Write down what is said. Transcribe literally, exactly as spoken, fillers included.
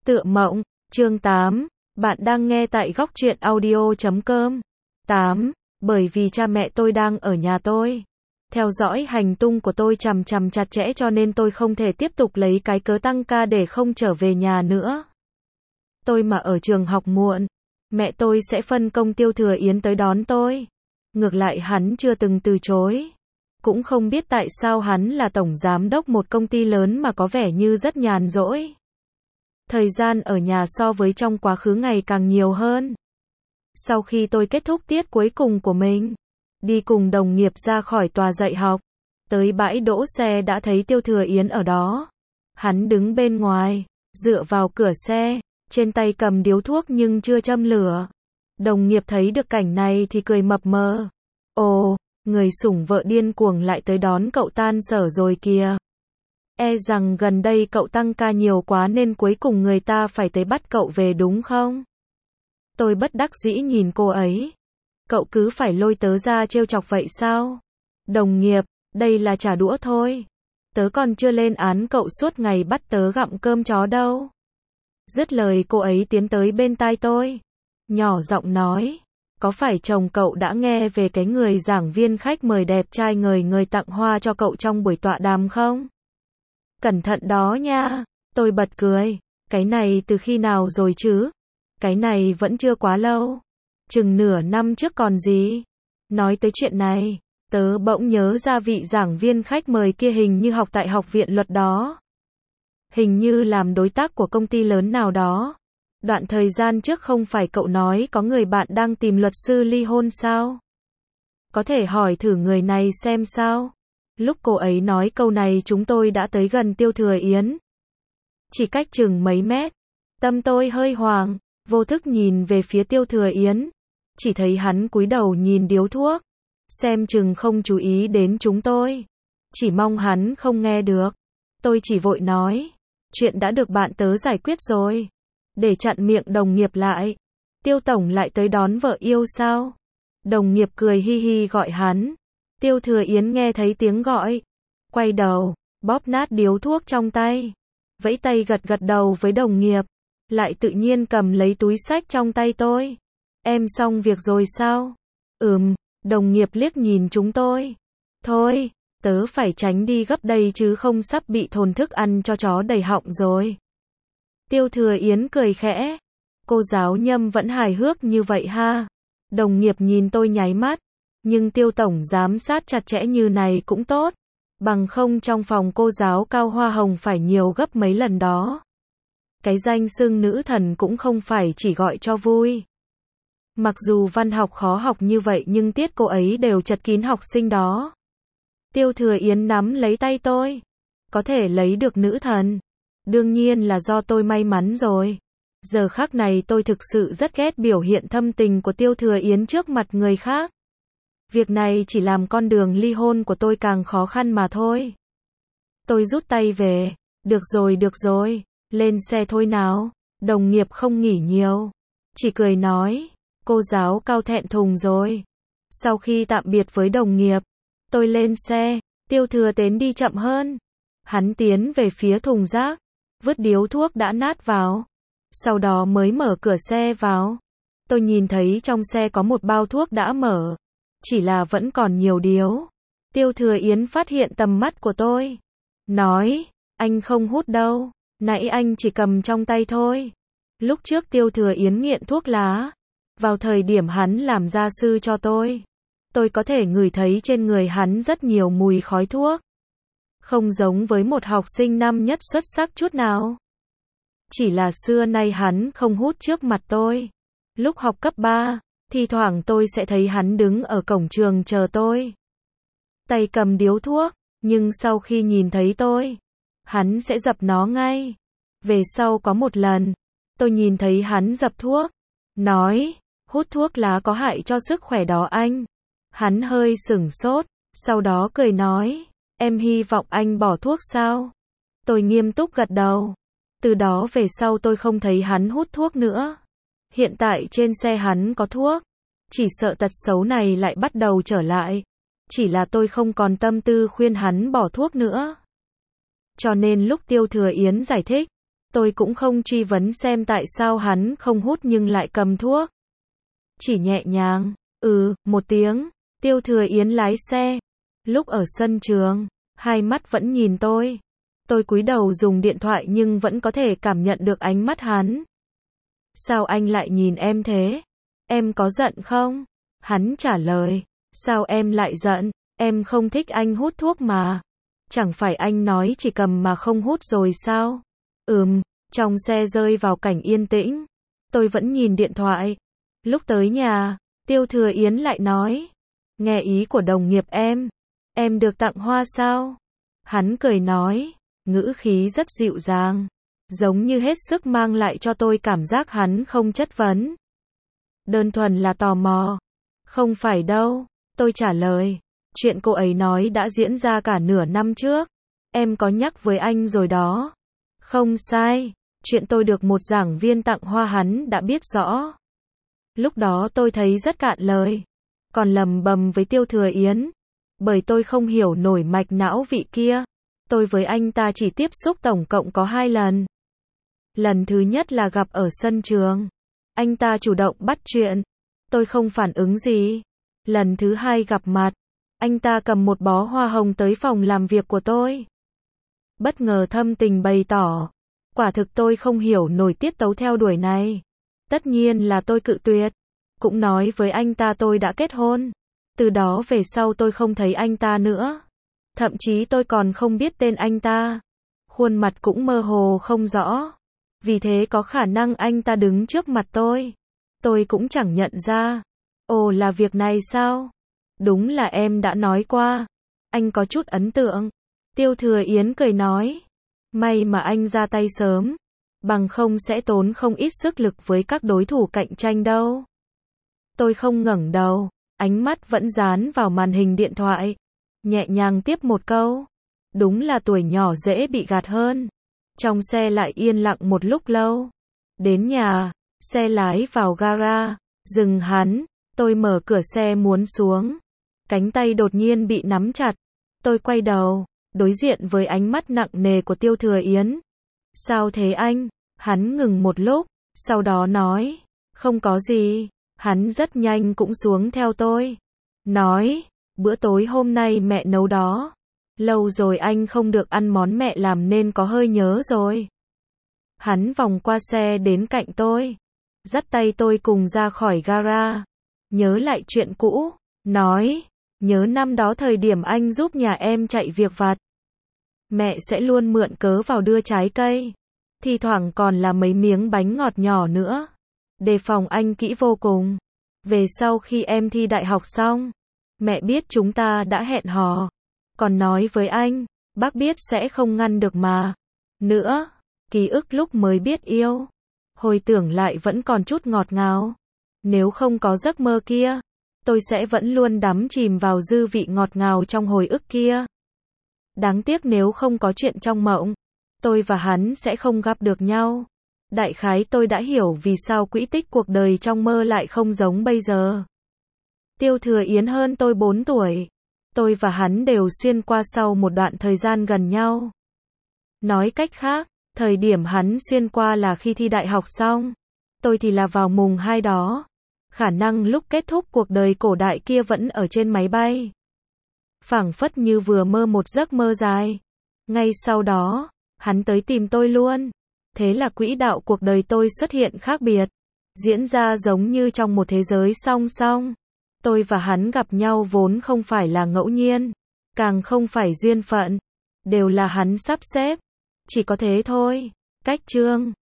Tựa mộng, chương tám, bạn đang nghe tại góc truyện audio chấm com. tám. Bởi vì cha mẹ tôi đang ở nhà tôi, theo dõi hành tung của tôi chằm chằm chặt chẽ cho nên tôi không thể tiếp tục lấy cái cớ tăng ca để không trở về nhà nữa. Tôi mà ở trường học muộn, mẹ tôi sẽ phân công Tiêu Thừa Yến tới đón tôi. Ngược lại hắn chưa từng từ chối. Cũng không biết tại sao hắn là tổng giám đốc một công ty lớn mà có vẻ như rất nhàn rỗi. Thời gian ở nhà so với trong quá khứ ngày càng nhiều hơn. Sau khi tôi kết thúc tiết cuối cùng của mình, đi cùng đồng nghiệp ra khỏi tòa dạy học, tới bãi đỗ xe đã thấy Tiêu Thừa Yến ở đó. Hắn đứng bên ngoài, dựa vào cửa xe, trên tay cầm điếu thuốc nhưng chưa châm lửa. Đồng nghiệp thấy được cảnh này thì cười mập mờ. Ồ, người sủng vợ điên cuồng lại tới đón cậu tan sở rồi kìa. E rằng gần đây cậu tăng ca nhiều quá nên cuối cùng người ta phải tới bắt cậu về đúng không? Tôi bất đắc dĩ nhìn cô ấy. Cậu cứ phải lôi tớ ra trêu chọc vậy sao? Đồng nghiệp, đây là trả đũa thôi. Tớ còn chưa lên án cậu suốt ngày bắt tớ gặm cơm chó đâu. Dứt lời cô ấy tiến tới bên tai tôi, nhỏ giọng nói, có phải chồng cậu đã nghe về cái người giảng viên khách mời đẹp trai ngời ngời tặng hoa cho cậu trong buổi tọa đàm không? Cẩn thận đó nha. Tôi bật cười. Cái này từ khi nào rồi chứ? Cái này vẫn chưa quá lâu. Chừng nửa năm trước còn gì. Nói tới chuyện này, tớ bỗng nhớ ra vị giảng viên khách mời kia hình như học tại học viện luật đó. Hình như làm đối tác của công ty lớn nào đó. Đoạn thời gian trước không phải cậu nói có người bạn đang tìm luật sư ly hôn sao? Có thể hỏi thử người này xem sao? Lúc cô ấy nói câu này chúng tôi đã tới gần Tiêu Thừa Yến. Chỉ cách chừng mấy mét. Tâm tôi hơi hoảng, vô thức nhìn về phía Tiêu Thừa Yến. Chỉ thấy hắn cúi đầu nhìn điếu thuốc. Xem chừng không chú ý đến chúng tôi. Chỉ mong hắn không nghe được. Tôi chỉ vội nói. Chuyện đã được bạn tớ giải quyết rồi. Để chặn miệng đồng nghiệp lại. Tiêu tổng lại tới đón vợ yêu sao? Đồng nghiệp cười hi hi gọi hắn. Tiêu Thừa Yến nghe thấy tiếng gọi. Quay đầu, bóp nát điếu thuốc trong tay. Vẫy tay gật gật đầu với đồng nghiệp. Lại tự nhiên cầm lấy túi xách trong tay tôi. Em xong việc rồi sao? Ừm, đồng nghiệp liếc nhìn chúng tôi. Thôi, tớ phải tránh đi gấp đây chứ không sắp bị thồn thức ăn cho chó đầy họng rồi. Tiêu Thừa Yến cười khẽ. Cô giáo Nhâm vẫn hài hước như vậy ha. Đồng nghiệp nhìn tôi nháy mắt. Nhưng Tiêu tổng giám sát chặt chẽ như này cũng tốt. Bằng không trong phòng cô giáo cao hoa hồng phải nhiều gấp mấy lần đó. Cái danh xưng nữ thần cũng không phải chỉ gọi cho vui. Mặc dù văn học khó học như vậy nhưng tiết cô ấy đều chật kín học sinh đó. Tiêu Thừa Yến nắm lấy tay tôi. Có thể lấy được nữ thần. Đương nhiên là do tôi may mắn rồi. Giờ khắc này tôi thực sự rất ghét biểu hiện thâm tình của Tiêu Thừa Yến trước mặt người khác. Việc này chỉ làm con đường ly hôn của tôi càng khó khăn mà thôi. Tôi rút tay về. Được rồi được rồi. Lên xe thôi nào. Đồng nghiệp không nghỉ nhiều. Chỉ cười nói. Cô giáo cao thẹn thùng rồi. Sau khi tạm biệt với đồng nghiệp, tôi lên xe. Tiêu Thừa Yến đi chậm hơn. Hắn tiến về phía thùng rác. Vứt điếu thuốc đã nát vào. Sau đó mới mở cửa xe vào. Tôi nhìn thấy trong xe có một bao thuốc đã mở. Chỉ là vẫn còn nhiều điếu. Tiêu Thừa Yến phát hiện tầm mắt của tôi. Nói, anh không hút đâu. Nãy anh chỉ cầm trong tay thôi. Lúc trước Tiêu Thừa Yến nghiện thuốc lá. Vào thời điểm hắn làm gia sư cho tôi. Tôi có thể ngửi thấy trên người hắn rất nhiều mùi khói thuốc. Không giống với một học sinh năm nhất xuất sắc chút nào. Chỉ là xưa nay hắn không hút trước mặt tôi. Lúc học cấp ba, thi thoảng tôi sẽ thấy hắn đứng ở cổng trường chờ tôi. Tay cầm điếu thuốc, nhưng sau khi nhìn thấy tôi, hắn sẽ dập nó ngay. Về sau có một lần, tôi nhìn thấy hắn dập thuốc. Nói, hút thuốc lá có hại cho sức khỏe đó anh. Hắn hơi sửng sốt, sau đó cười nói, em hy vọng anh bỏ thuốc sao? Tôi nghiêm túc gật đầu. Từ đó về sau tôi không thấy hắn hút thuốc nữa. Hiện tại trên xe hắn có thuốc. Chỉ sợ tật xấu này lại bắt đầu trở lại. Chỉ là tôi không còn tâm tư khuyên hắn bỏ thuốc nữa. Cho nên lúc Tiêu Thừa Yến giải thích, Tôi cũng không truy vấn xem tại sao hắn không hút nhưng lại cầm thuốc. Chỉ nhẹ nhàng, ừ, một tiếng, Tiêu Thừa Yến lái xe. Lúc ở sân trường, hai mắt vẫn nhìn tôi. Tôi cúi đầu dùng điện thoại nhưng vẫn có thể cảm nhận được ánh mắt hắn. Sao anh lại nhìn em thế? Em có giận không? Hắn trả lời, sao em lại giận? Em không thích anh hút thuốc mà. Chẳng phải anh nói chỉ cầm mà không hút rồi sao? Ừm, trong xe rơi vào cảnh yên tĩnh. Tôi vẫn nhìn điện thoại. Lúc tới nhà, Tiêu Thừa Yến lại nói, nghe ý của đồng nghiệp em. Em được tặng hoa sao? Hắn cười nói, ngữ khí rất dịu dàng, giống như hết sức mang lại cho tôi cảm giác hắn không chất vấn. Đơn thuần là tò mò. Không phải đâu, tôi trả lời. Chuyện cô ấy nói đã diễn ra cả nửa năm trước. Em có nhắc với anh rồi đó. Không sai, chuyện tôi được một giảng viên tặng hoa hắn đã biết rõ. Lúc đó tôi thấy rất cạn lời. Còn lầm bầm với Tiêu Thừa Yến. Bởi tôi không hiểu nổi mạch não vị kia. Tôi với anh ta chỉ tiếp xúc tổng cộng có hai lần. Lần thứ nhất là gặp ở sân trường. Anh ta chủ động bắt chuyện. Tôi không phản ứng gì. Lần thứ hai gặp mặt. Anh ta cầm một bó hoa hồng tới phòng làm việc của tôi. Bất ngờ thâm tình bày tỏ. Quả thực tôi không hiểu nổi tiết tấu theo đuổi này. Tất nhiên là tôi cự tuyệt. Cũng nói với anh ta tôi đã kết hôn. Từ đó về sau tôi không thấy anh ta nữa. Thậm chí tôi còn không biết tên anh ta. Khuôn mặt cũng mơ hồ không rõ. Vì thế có khả năng anh ta đứng trước mặt tôi. Tôi cũng chẳng nhận ra. Ồ, là việc này sao? Đúng là em đã nói qua. Anh có chút ấn tượng. Tiêu Thừa Yến cười nói. May mà anh ra tay sớm. Bằng không sẽ tốn không ít sức lực với các đối thủ cạnh tranh đâu. Tôi không ngẩng đầu. Ánh mắt vẫn dán vào màn hình điện thoại. Nhẹ nhàng tiếp một câu. Đúng là tuổi nhỏ dễ bị gạt hơn. Trong xe lại yên lặng một lúc lâu. Đến nhà, xe lái vào gara, dừng hắn, tôi mở cửa xe muốn xuống. Cánh tay đột nhiên bị nắm chặt. Tôi quay đầu, đối diện với ánh mắt nặng nề của Tiêu Thừa Yến. Sao thế anh? Hắn ngừng một lúc, sau đó nói, không có gì. Hắn rất nhanh cũng xuống theo tôi. Nói, bữa tối hôm nay mẹ nấu đó. Lâu rồi anh không được ăn món mẹ làm nên có hơi nhớ rồi. Hắn vòng qua xe đến cạnh tôi. Dắt tay tôi cùng ra khỏi gara. Nhớ lại chuyện cũ. Nói, nhớ năm đó thời điểm anh giúp nhà em chạy việc vặt. Mẹ sẽ luôn mượn cớ vào đưa trái cây. Thi thoảng còn là mấy miếng bánh ngọt nhỏ nữa. Đề phòng anh kỹ vô cùng. Về sau khi em thi đại học xong, mẹ biết chúng ta đã hẹn hò. Còn nói với anh, bác biết sẽ không ngăn được mà. Nữa, ký ức lúc mới biết yêu. Hồi tưởng lại vẫn còn chút ngọt ngào. Nếu không có giấc mơ kia, tôi sẽ vẫn luôn đắm chìm vào dư vị ngọt ngào trong hồi ức kia. Đáng tiếc nếu không có chuyện trong mộng, tôi và hắn sẽ không gặp được nhau. Đại khái tôi đã hiểu vì sao quỹ tích cuộc đời trong mơ lại không giống bây giờ. Tiêu Thừa Yến hơn tôi bốn tuổi. Tôi và hắn đều xuyên qua sau một đoạn thời gian gần nhau. Nói cách khác, thời điểm hắn xuyên qua là khi thi đại học xong. Tôi thì là vào mùng hai đó. Khả năng lúc kết thúc cuộc đời cổ đại kia vẫn ở trên máy bay. Phảng phất như vừa mơ một giấc mơ dài. Ngay sau đó, hắn tới tìm tôi luôn. Thế là quỹ đạo cuộc đời tôi xuất hiện khác biệt. Diễn ra giống như trong một thế giới song song. Tôi và hắn gặp nhau vốn không phải là ngẫu nhiên. Càng không phải duyên phận. Đều là hắn sắp xếp. Chỉ có thế thôi. Cách chương